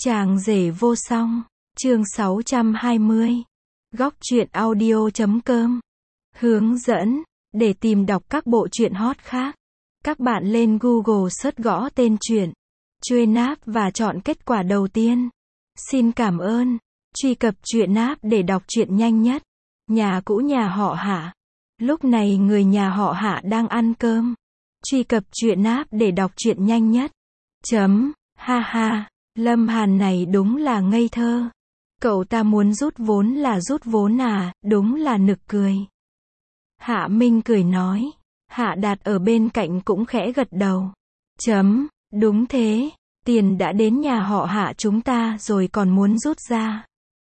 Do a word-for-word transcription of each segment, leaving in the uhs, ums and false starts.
Chàng rể vô song. Chương sáu trăm hai mươi. Góc truyện audio chấm com. Hướng dẫn. Để tìm đọc các bộ truyện hot khác, các bạn lên Google search gõ tên truyện Truyện app và chọn kết quả đầu tiên. Xin cảm ơn. Truy cập truyện app để đọc truyện nhanh nhất. Nhà cũ nhà họ Hạ. Lúc này người nhà họ Hạ đang ăn cơm. Truy cập truyện app để đọc truyện nhanh nhất. Chấm. Ha ha. Lâm Hàn này đúng là ngây thơ. Cậu ta muốn rút vốn là rút vốn à, đúng là nực cười. Hạ Minh cười nói. Hạ Đạt ở bên cạnh cũng khẽ gật đầu. Chấm. Đúng thế. Tiền đã đến nhà họ Hạ chúng ta rồi còn muốn rút ra.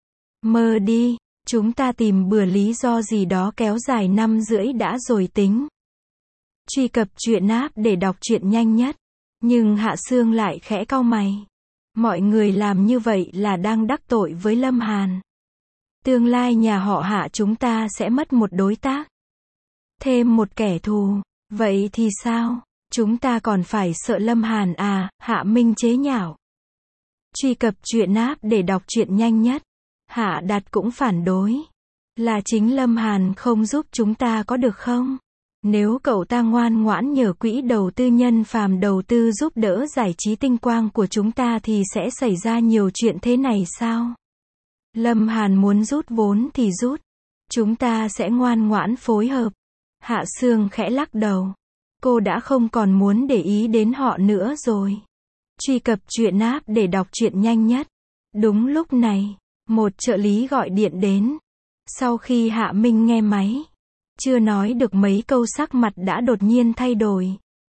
Mơ đi. Chúng ta tìm bừa lý do gì đó kéo dài năm rưỡi đã rồi tính. Truy cập truyện app để đọc truyện nhanh nhất. Nhưng Hạ Sương lại khẽ cau mày. Mọi người làm như vậy là đang đắc tội với Lâm Hàn. Tương lai nhà họ Hạ chúng ta sẽ mất một đối tác. Thêm một kẻ thù. Vậy thì sao? Chúng ta còn phải sợ Lâm Hàn à? Hạ Minh chế nhạo. Truy cập truyện app để đọc truyện nhanh nhất. Hạ Đạt cũng phản đối. Là chính Lâm Hàn không giúp chúng ta có được không? Nếu cậu ta ngoan ngoãn nhờ quỹ đầu tư nhân phàm đầu tư giúp đỡ giải trí tinh quang của chúng ta thì sẽ xảy ra nhiều chuyện thế này sao? Lâm Hàn muốn rút vốn thì rút. Chúng ta sẽ ngoan ngoãn phối hợp. Hạ Sương khẽ lắc đầu. Cô đã không còn muốn để ý đến họ nữa rồi. Truy cập truyện app để đọc truyện nhanh nhất. Đúng lúc này, một trợ lý gọi điện đến. Sau khi Hạ Minh nghe máy, chưa nói được mấy câu sắc mặt đã đột nhiên thay đổi.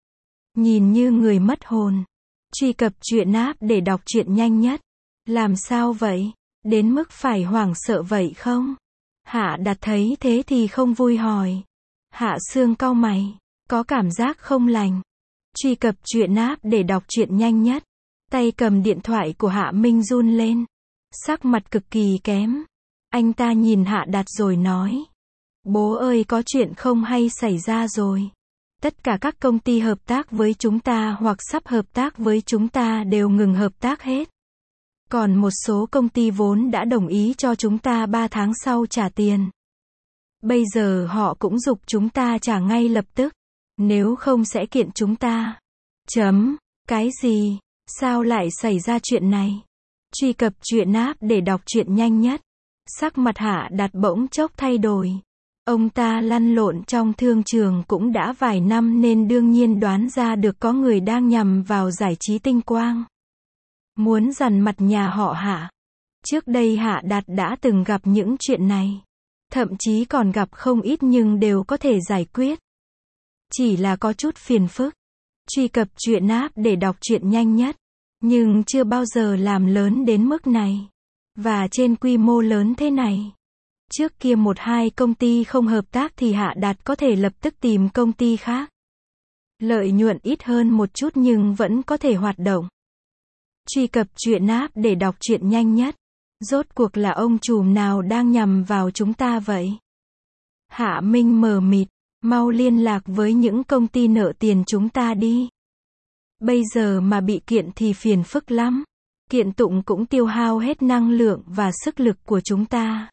Nhìn như người mất hồn. Truy cập truyện app để đọc truyện nhanh nhất. Làm sao vậy? Đến mức phải hoảng sợ vậy không? Hạ Đạt thấy thế thì không vui hỏi. Hạ Sương cau mày. Có cảm giác không lành. Truy cập truyện app để đọc truyện nhanh nhất. Tay cầm điện thoại của Hạ Minh run lên. Sắc mặt cực kỳ kém. Anh ta nhìn Hạ Đạt rồi nói. Bố ơi, có chuyện không hay xảy ra rồi. Tất cả các công ty hợp tác với chúng ta hoặc sắp hợp tác với chúng ta đều ngừng hợp tác hết. Còn một số công ty vốn đã đồng ý cho chúng ta ba tháng sau trả tiền. Bây giờ họ cũng giục chúng ta trả ngay lập tức. Nếu không sẽ kiện chúng ta. Chấm. Cái gì? Sao lại xảy ra chuyện này? Truy cập truyện app để đọc truyện nhanh nhất. Sắc mặt Hạ Đạt bỗng chốc thay đổi. Ông ta lăn lộn trong thương trường cũng đã vài năm nên đương nhiên đoán ra được có người đang nhằm vào giải trí tinh quang. Muốn dằn mặt nhà họ Hạ. Trước đây Hạ Đạt đã từng gặp những chuyện này. Thậm chí còn gặp không ít nhưng đều có thể giải quyết. Chỉ là có chút phiền phức. Truy cập truyện app để đọc truyện nhanh nhất. Nhưng chưa bao giờ làm lớn đến mức này. Và trên quy mô lớn thế này. Trước kia một hai công ty không hợp tác thì Hạ Đạt có thể lập tức tìm công ty khác. Lợi nhuận ít hơn một chút nhưng vẫn có thể hoạt động. Truy cập truyện app để đọc truyện nhanh nhất. Rốt cuộc là ông trùm nào đang nhằm vào chúng ta vậy? Hạ Minh mờ mịt. Mau liên lạc với những công ty nợ tiền chúng ta đi. Bây giờ mà bị kiện thì phiền phức lắm. Kiện tụng cũng tiêu hao hết năng lượng và sức lực của chúng ta.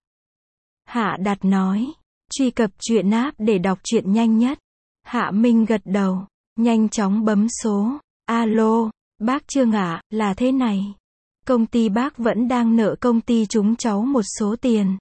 Hạ Đạt nói. Truy cập truyện app để đọc truyện nhanh nhất. Hạ Minh gật đầu. Nhanh chóng bấm số. Alo, bác Trương ạ, là thế này. Công ty bác vẫn đang nợ công ty chúng cháu một số tiền.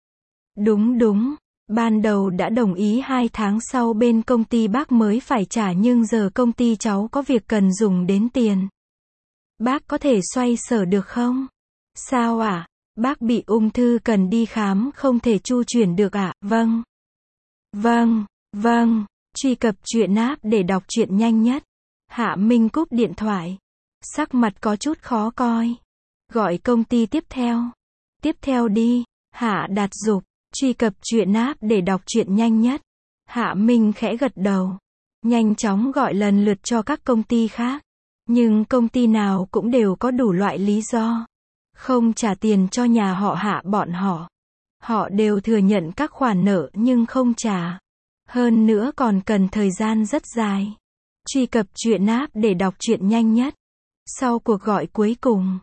Đúng đúng. Ban đầu đã đồng ý hai tháng sau bên công ty bác mới phải trả nhưng giờ công ty cháu có việc cần dùng đến tiền. Bác có thể xoay sở được không? Sao ạ? À? Bác bị ung thư cần đi khám không thể chu chuyển được ạ? À? Vâng. Vâng, vâng. Truy cập truyện app để đọc truyện nhanh nhất. Hạ Minh cúp điện thoại. Sắc mặt có chút khó coi. Gọi công ty tiếp theo. Tiếp theo đi. Hạ Đạt giục. Truy cập truyện app để đọc truyện nhanh nhất. Hạ Minh khẽ gật đầu. Nhanh chóng gọi lần lượt cho các công ty khác. Nhưng công ty nào cũng đều có đủ loại lý do. Không trả tiền cho nhà họ Hạ bọn họ. Họ đều thừa nhận các khoản nợ nhưng không trả. Hơn nữa còn cần thời gian rất dài. Truy cập truyện app để đọc truyện nhanh nhất. Sau cuộc gọi cuối cùng,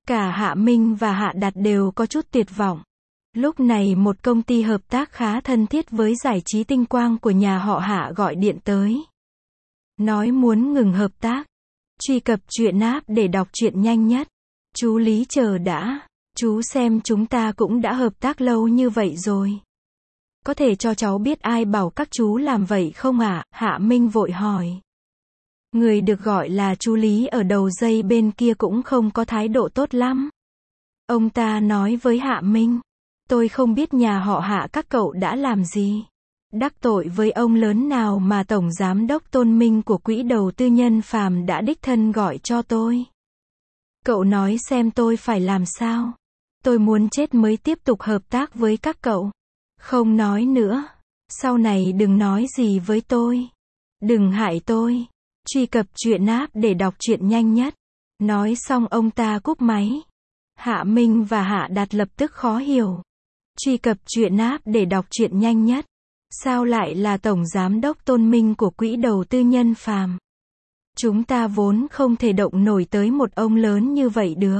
Cả Hạ Minh và Hạ Đạt đều có chút tuyệt vọng. Lúc này một công ty hợp tác khá thân thiết với giải trí tinh quang của nhà họ Hạ gọi điện tới. Nói muốn ngừng hợp tác. Truy cập truyện app để đọc truyện nhanh nhất. Chú Lý chờ đã. Chú xem chúng ta cũng đã hợp tác lâu như vậy rồi. Có thể cho cháu biết ai bảo các chú làm vậy không ạ? Hạ Minh vội hỏi. Người được gọi là chú Lý ở đầu dây bên kia cũng không có thái độ tốt lắm. Ông ta nói với Hạ Minh. Tôi không biết nhà họ Hạ các cậu đã làm gì. Đắc tội với ông lớn nào mà Tổng Giám đốc Tôn Minh của Quỹ Đầu Tư Nhân Phàm đã đích thân gọi cho tôi. Cậu nói xem tôi phải làm sao. Tôi muốn chết mới tiếp tục hợp tác với các cậu. Không nói nữa. Sau này đừng nói gì với tôi. Đừng hại tôi. Truy cập truyện app để đọc truyện nhanh nhất. Nói xong ông ta cúp máy. Hạ Minh và Hạ Đạt lập tức khó hiểu. Truy cập truyện app để đọc truyện nhanh nhất. Sao lại là Tổng Giám đốc Tôn Minh của Quỹ Đầu Tư Nhân Phàm? Chúng ta vốn không thể động nổi tới một ông lớn như vậy được.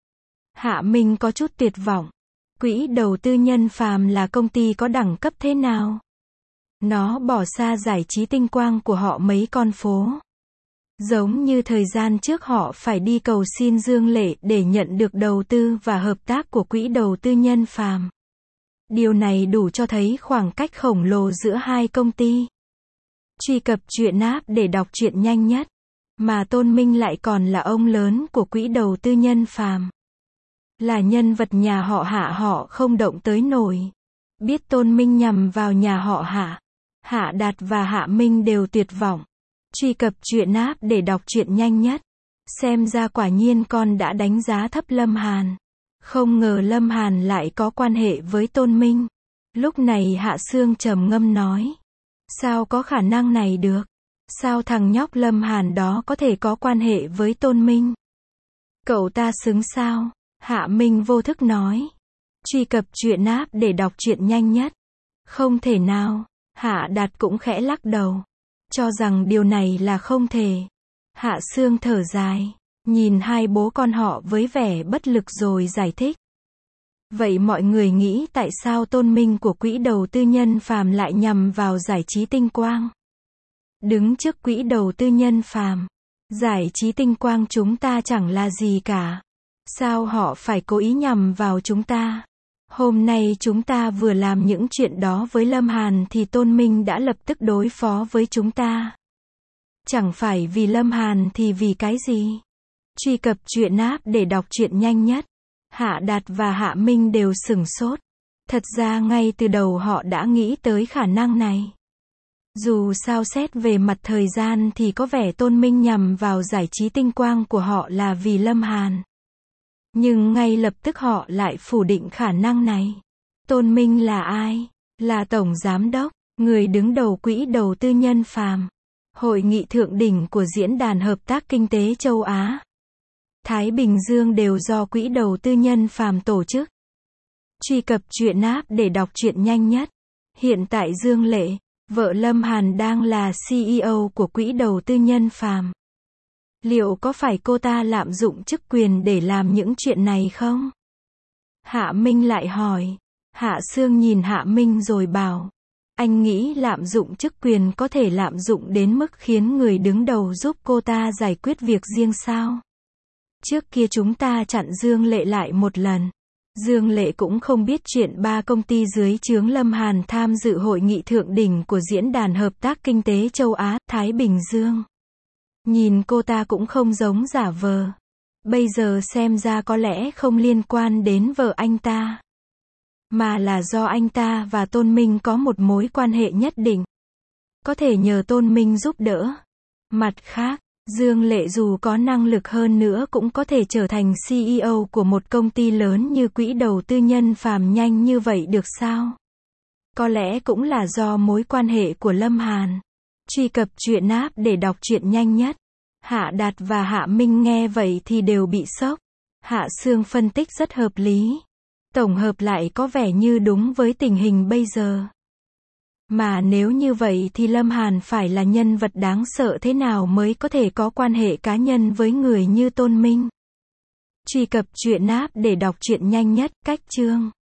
Hạ Minh có chút tuyệt vọng. Quỹ Đầu Tư Nhân Phàm là công ty có đẳng cấp thế nào? Nó bỏ xa giải trí tinh quang của họ mấy con phố. Giống như thời gian trước họ phải đi cầu xin Dương Lệ để nhận được đầu tư và hợp tác của Quỹ Đầu Tư Nhân Phàm. Điều này đủ cho thấy khoảng cách khổng lồ giữa hai công ty. Truy cập truyện app để đọc truyện nhanh nhất. Mà Tôn Minh lại còn là ông lớn của Quỹ Đầu Tư Nhân Phàm. Là nhân vật nhà họ Hạ họ không động tới nổi. Biết Tôn Minh nhằm vào nhà họ Hạ. Hạ Đạt và Hạ Minh đều tuyệt vọng. Truy cập truyện app để đọc truyện nhanh nhất. Xem ra quả nhiên con đã đánh giá thấp Lâm Hàn. Không ngờ Lâm Hàn lại có quan hệ với Tôn Minh. Lúc này Hạ Sương trầm ngâm nói. Sao có khả năng này được? Sao thằng nhóc Lâm Hàn đó có thể có quan hệ với Tôn Minh? Cậu ta xứng sao? Hạ Minh vô thức nói. Truy cập truyện app để đọc truyện nhanh nhất. Không thể nào. Hạ Đạt cũng khẽ lắc đầu. Cho rằng điều này là không thể. Hạ Sương thở dài. Nhìn hai bố con họ với vẻ bất lực rồi giải thích. Vậy mọi người nghĩ tại sao Tôn Minh của Quỹ Đầu Tư Nhân Phàm lại nhằm vào giải trí tinh quang? Đứng trước Quỹ Đầu Tư Nhân Phàm, giải trí tinh quang chúng ta chẳng là gì cả. Sao họ phải cố ý nhằm vào chúng ta? Hôm nay chúng ta vừa làm những chuyện đó với Lâm Hàn thì Tôn Minh đã lập tức đối phó với chúng ta. Chẳng phải vì Lâm Hàn thì vì cái gì? Truy cập truyện app để đọc truyện nhanh nhất. Hạ Đạt và Hạ Minh đều sửng sốt. Thật ra ngay từ đầu họ đã nghĩ tới khả năng này. Dù sao xét về mặt thời gian thì có vẻ Tôn Minh nhằm vào giải trí tinh quang của họ là vì Lâm Hàn. Nhưng ngay lập tức họ lại phủ định khả năng này. Tôn Minh là ai? Là Tổng Giám đốc, người đứng đầu Quỹ Đầu Tư Nhân Phàm. Hội nghị thượng đỉnh của Diễn đàn Hợp tác Kinh tế Châu Á, Thái Bình Dương đều do Quỹ Đầu Tư Nhân Phàm tổ chức. Truy cập truyện app để đọc truyện nhanh nhất. Hiện tại Dương Lệ, vợ Lâm Hàn đang là xê e ô của Quỹ Đầu Tư Nhân Phàm. Liệu có phải cô ta lạm dụng chức quyền để làm những chuyện này không? Hạ Minh lại hỏi. Hạ Sương nhìn Hạ Minh rồi bảo. Anh nghĩ lạm dụng chức quyền có thể lạm dụng đến mức khiến người đứng đầu giúp cô ta giải quyết việc riêng sao? Trước kia chúng ta chặn Dương Lệ lại một lần. Dương Lệ cũng không biết chuyện ba công ty dưới trướng Lâm Hàn tham dự hội nghị thượng đỉnh của Diễn đàn Hợp tác Kinh tế Châu Á, Thái Bình Dương. Nhìn cô ta cũng không giống giả vờ. Bây giờ xem ra có lẽ không liên quan đến vợ anh ta. Mà là do anh ta và Tôn Minh có một mối quan hệ nhất định. Có thể nhờ Tôn Minh giúp đỡ. Mặt khác, Dương Lệ dù có năng lực hơn nữa cũng có thể trở thành xê e ô của một công ty lớn như Quỹ Đầu Tư Nhân Phàm nhanh như vậy được sao? Có lẽ cũng là do mối quan hệ của Lâm Hàn. Truy cập truyện app để đọc truyện nhanh nhất. Hạ Đạt và Hạ Minh nghe vậy thì đều bị sốc. Hạ Sương phân tích rất hợp lý. Tổng hợp lại có vẻ như đúng với tình hình bây giờ. Mà nếu như vậy thì Lâm Hàn phải là nhân vật đáng sợ thế nào mới có thể có quan hệ cá nhân với người như Tôn Minh? Truy cập truyện app để đọc truyện nhanh nhất, cách chương